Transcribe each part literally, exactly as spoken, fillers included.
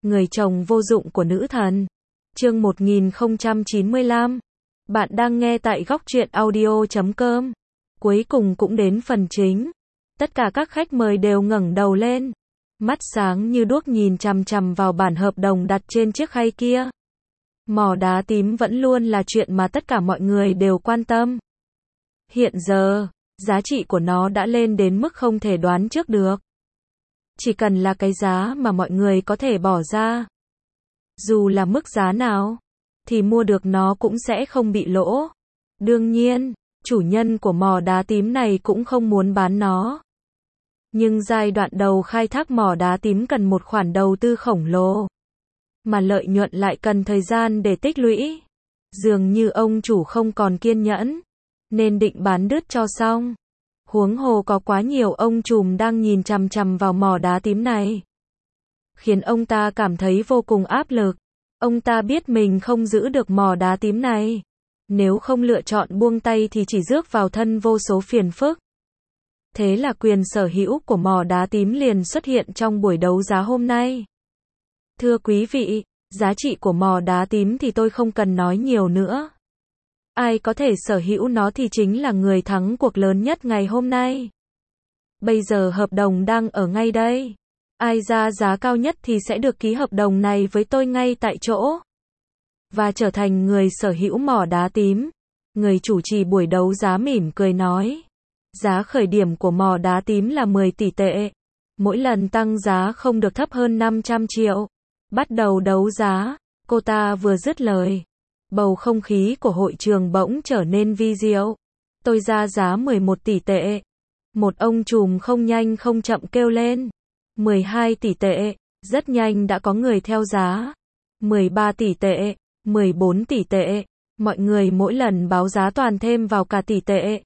Người chồng vô dụng của nữ thần. Chương một nghìn không trăm chín mươi lăm. Bạn đang nghe tại góc truyện audio chấm com. Cuối cùng cũng đến phần chính. Tất cả các khách mời đều ngẩng đầu lên, mắt sáng như đuốc nhìn chằm chằm vào bản hợp đồng đặt trên chiếc khay kia. Mỏ đá tím vẫn luôn là chuyện mà tất cả mọi người đều quan tâm. Hiện giờ, giá trị của nó đã lên đến mức không thể đoán trước được. Chỉ cần là cái giá mà mọi người có thể bỏ ra, dù là mức giá nào, thì mua được nó cũng sẽ không bị lỗ. Đương nhiên, chủ nhân của mỏ đá tím này cũng không muốn bán nó. Nhưng giai đoạn đầu khai thác mỏ đá tím cần một khoản đầu tư khổng lồ, mà lợi nhuận lại cần thời gian để tích lũy. Dường như ông chủ không còn kiên nhẫn, nên định bán đứt cho xong. Huống hồ có quá nhiều ông trùm đang nhìn chằm chằm vào mỏ đá tím này, khiến ông ta cảm thấy vô cùng áp lực. Ông ta biết mình không giữ được mỏ đá tím này, nếu không lựa chọn buông tay thì chỉ rước vào thân vô số phiền phức. Thế là quyền sở hữu của mỏ đá tím liền xuất hiện trong buổi đấu giá hôm nay. Thưa quý vị, giá trị của mỏ đá tím thì tôi không cần nói nhiều nữa. Ai có thể sở hữu nó thì chính là người thắng cuộc lớn nhất ngày hôm nay. Bây giờ hợp đồng đang ở ngay đây. Ai ra giá cao nhất thì sẽ được ký hợp đồng này với tôi ngay tại chỗ, và trở thành người sở hữu mỏ đá tím. Người chủ trì buổi đấu giá mỉm cười nói. Giá khởi điểm của mỏ đá tím là mười tỷ tệ. Mỗi lần tăng giá không được thấp hơn năm trăm triệu. Bắt đầu đấu giá. Cô ta vừa dứt lời, bầu không khí của hội trường bỗng trở nên vi diệu. Tôi ra giá mười một tỷ tệ. Một ông trùm không nhanh không chậm kêu lên. mười hai tỷ tệ. Rất nhanh đã có người theo giá. mười ba tỷ tệ. mười bốn tỷ tệ. Mọi người mỗi lần báo giá toàn thêm vào cả tỷ tệ.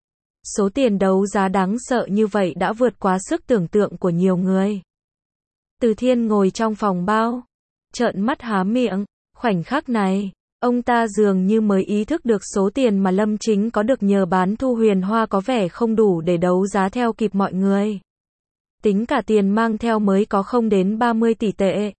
Số tiền đấu giá đáng sợ như vậy đã vượt quá sức tưởng tượng của nhiều người. Từ Thiên ngồi trong phòng bao, trợn mắt há miệng. Khoảnh khắc này, ông ta dường như mới ý thức được số tiền mà Lâm Chính có được nhờ bán Thu Huyền Hoa có vẻ không đủ để đấu giá theo kịp mọi người. Tính cả tiền mang theo mới có không đến ba mươi tỷ tệ.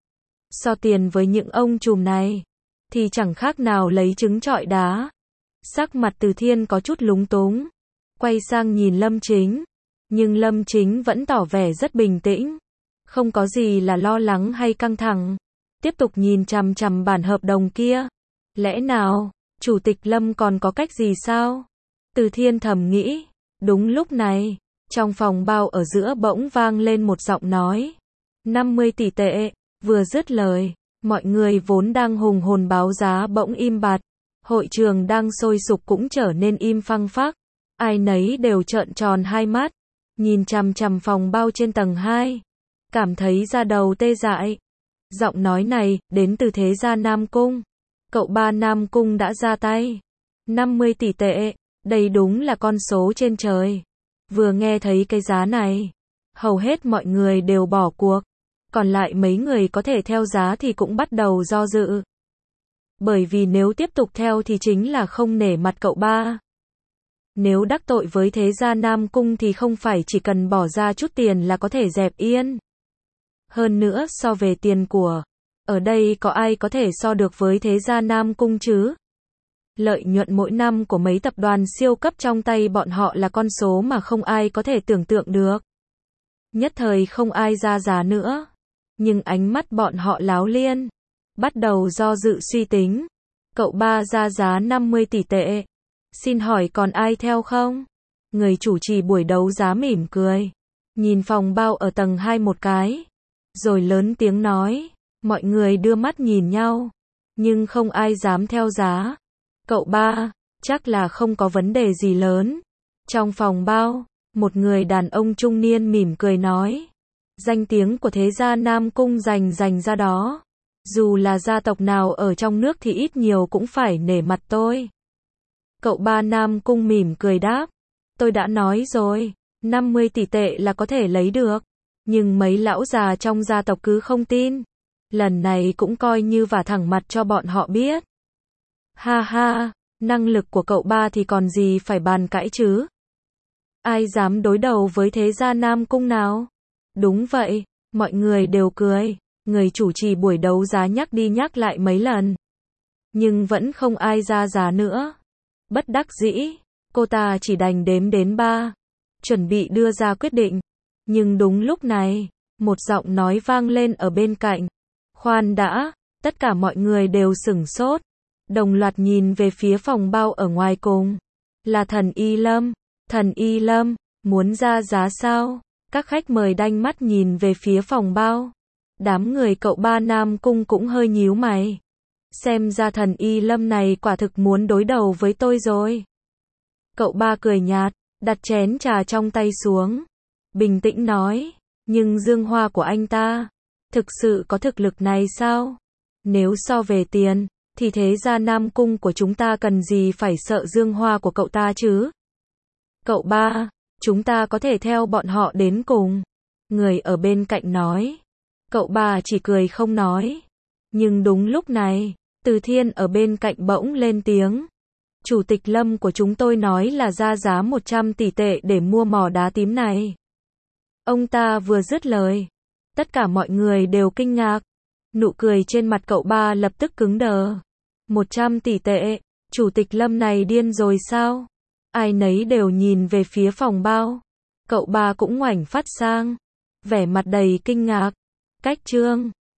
So tiền với những ông trùm này, thì chẳng khác nào lấy trứng trọi đá. Sắc mặt Từ Thiên có chút lúng túng, quay sang nhìn Lâm Chính. Nhưng Lâm Chính vẫn tỏ vẻ rất bình tĩnh, không có gì là lo lắng hay căng thẳng. Tiếp tục nhìn chằm chằm bản hợp đồng kia. Lẽ nào, Chủ tịch Lâm còn có cách gì sao? Từ Thiên thầm nghĩ. Đúng lúc này, trong phòng bao ở giữa bỗng vang lên một giọng nói. năm mươi tỷ tệ. Vừa dứt lời, mọi người vốn đang hùng hồn báo giá bỗng im bặt. Hội trường đang sôi sục cũng trở nên im phăng phắc. Ai nấy đều trợn tròn hai mắt, nhìn chằm chằm phòng bao trên tầng hai, cảm thấy da đầu tê dại. Giọng nói này đến từ thế gia Nam Cung. Cậu ba Nam Cung đã ra tay. năm mươi tỷ tệ, đây đúng là con số trên trời. Vừa nghe thấy cái giá này, hầu hết mọi người đều bỏ cuộc. Còn lại mấy người có thể theo giá thì cũng bắt đầu do dự. Bởi vì nếu tiếp tục theo thì chính là không nể mặt cậu ba. Nếu đắc tội với thế gia Nam Cung thì không phải chỉ cần bỏ ra chút tiền là có thể dẹp yên. Hơn nữa so về tiền của, ở đây có ai có thể so được với thế gia Nam Cung chứ? Lợi nhuận mỗi năm của mấy tập đoàn siêu cấp trong tay bọn họ là con số mà không ai có thể tưởng tượng được. Nhất thời không ai ra giá nữa. Nhưng ánh mắt bọn họ láo liên, bắt đầu do dự suy tính. Cậu ba ra giá năm mươi tỷ tệ. Xin hỏi còn ai theo không? Người chủ trì buổi đấu giá mỉm cười, nhìn phòng bao ở tầng hai một cái, rồi lớn tiếng nói. Mọi người đưa mắt nhìn nhau, nhưng không ai dám theo giá. Cậu ba, chắc là không có vấn đề gì lớn. Trong phòng bao, một người đàn ông trung niên mỉm cười nói. Danh tiếng của thế gia Nam Cung dành dành ra đó. Dù là gia tộc nào ở trong nước thì ít nhiều cũng phải nể mặt tôi. Cậu ba Nam Cung mỉm cười đáp. Tôi đã nói rồi, năm mươi tỷ tệ là có thể lấy được. Nhưng mấy lão già trong gia tộc cứ không tin. Lần này cũng coi như vả thẳng mặt cho bọn họ biết. Ha ha, năng lực của cậu ba thì còn gì phải bàn cãi chứ. Ai dám đối đầu với thế gia Nam Cung nào? Đúng vậy, mọi người đều cười. Người chủ trì buổi đấu giá nhắc đi nhắc lại mấy lần. Nhưng vẫn không ai ra giá nữa. Bất đắc dĩ, cô ta chỉ đành đếm đến ba. Chuẩn bị đưa ra quyết định. Nhưng đúng lúc này, một giọng nói vang lên ở bên cạnh. Khoan đã, tất cả mọi người đều sửng sốt. Đồng loạt nhìn về phía phòng bao ở ngoài cùng. Là Thần Y Lâm. Thần Y Lâm, muốn ra giá sao? Các khách mời đanh mắt nhìn về phía phòng bao. Đám người cậu ba Nam Cung cũng hơi nhíu mày. Xem ra Thần Y Lâm này quả thực muốn đối đầu với tôi rồi. Cậu ba cười nhạt, đặt chén trà trong tay xuống. Bình tĩnh nói, nhưng dương hoa của anh ta, thực sự có thực lực này sao? Nếu so về tiền, thì thế gia Nam Cung của chúng ta cần gì phải sợ dương hoa của cậu ta chứ? Cậu ba, chúng ta có thể theo bọn họ đến cùng. Người ở bên cạnh nói. Cậu ba chỉ cười không nói. Nhưng đúng lúc này, Từ Thiên ở bên cạnh bỗng lên tiếng. Chủ tịch Lâm của chúng tôi nói là ra giá một trăm tỷ tệ để mua mỏ đá tím này. Ông ta vừa dứt lời. Tất cả mọi người đều kinh ngạc. Nụ cười trên mặt cậu ba lập tức cứng đờ. một trăm tỷ tệ, chủ tịch Lâm này điên rồi sao? Ai nấy đều nhìn về phía phòng bao. Cậu ba cũng ngoảnh phát sang. Vẻ mặt đầy kinh ngạc. Cách chương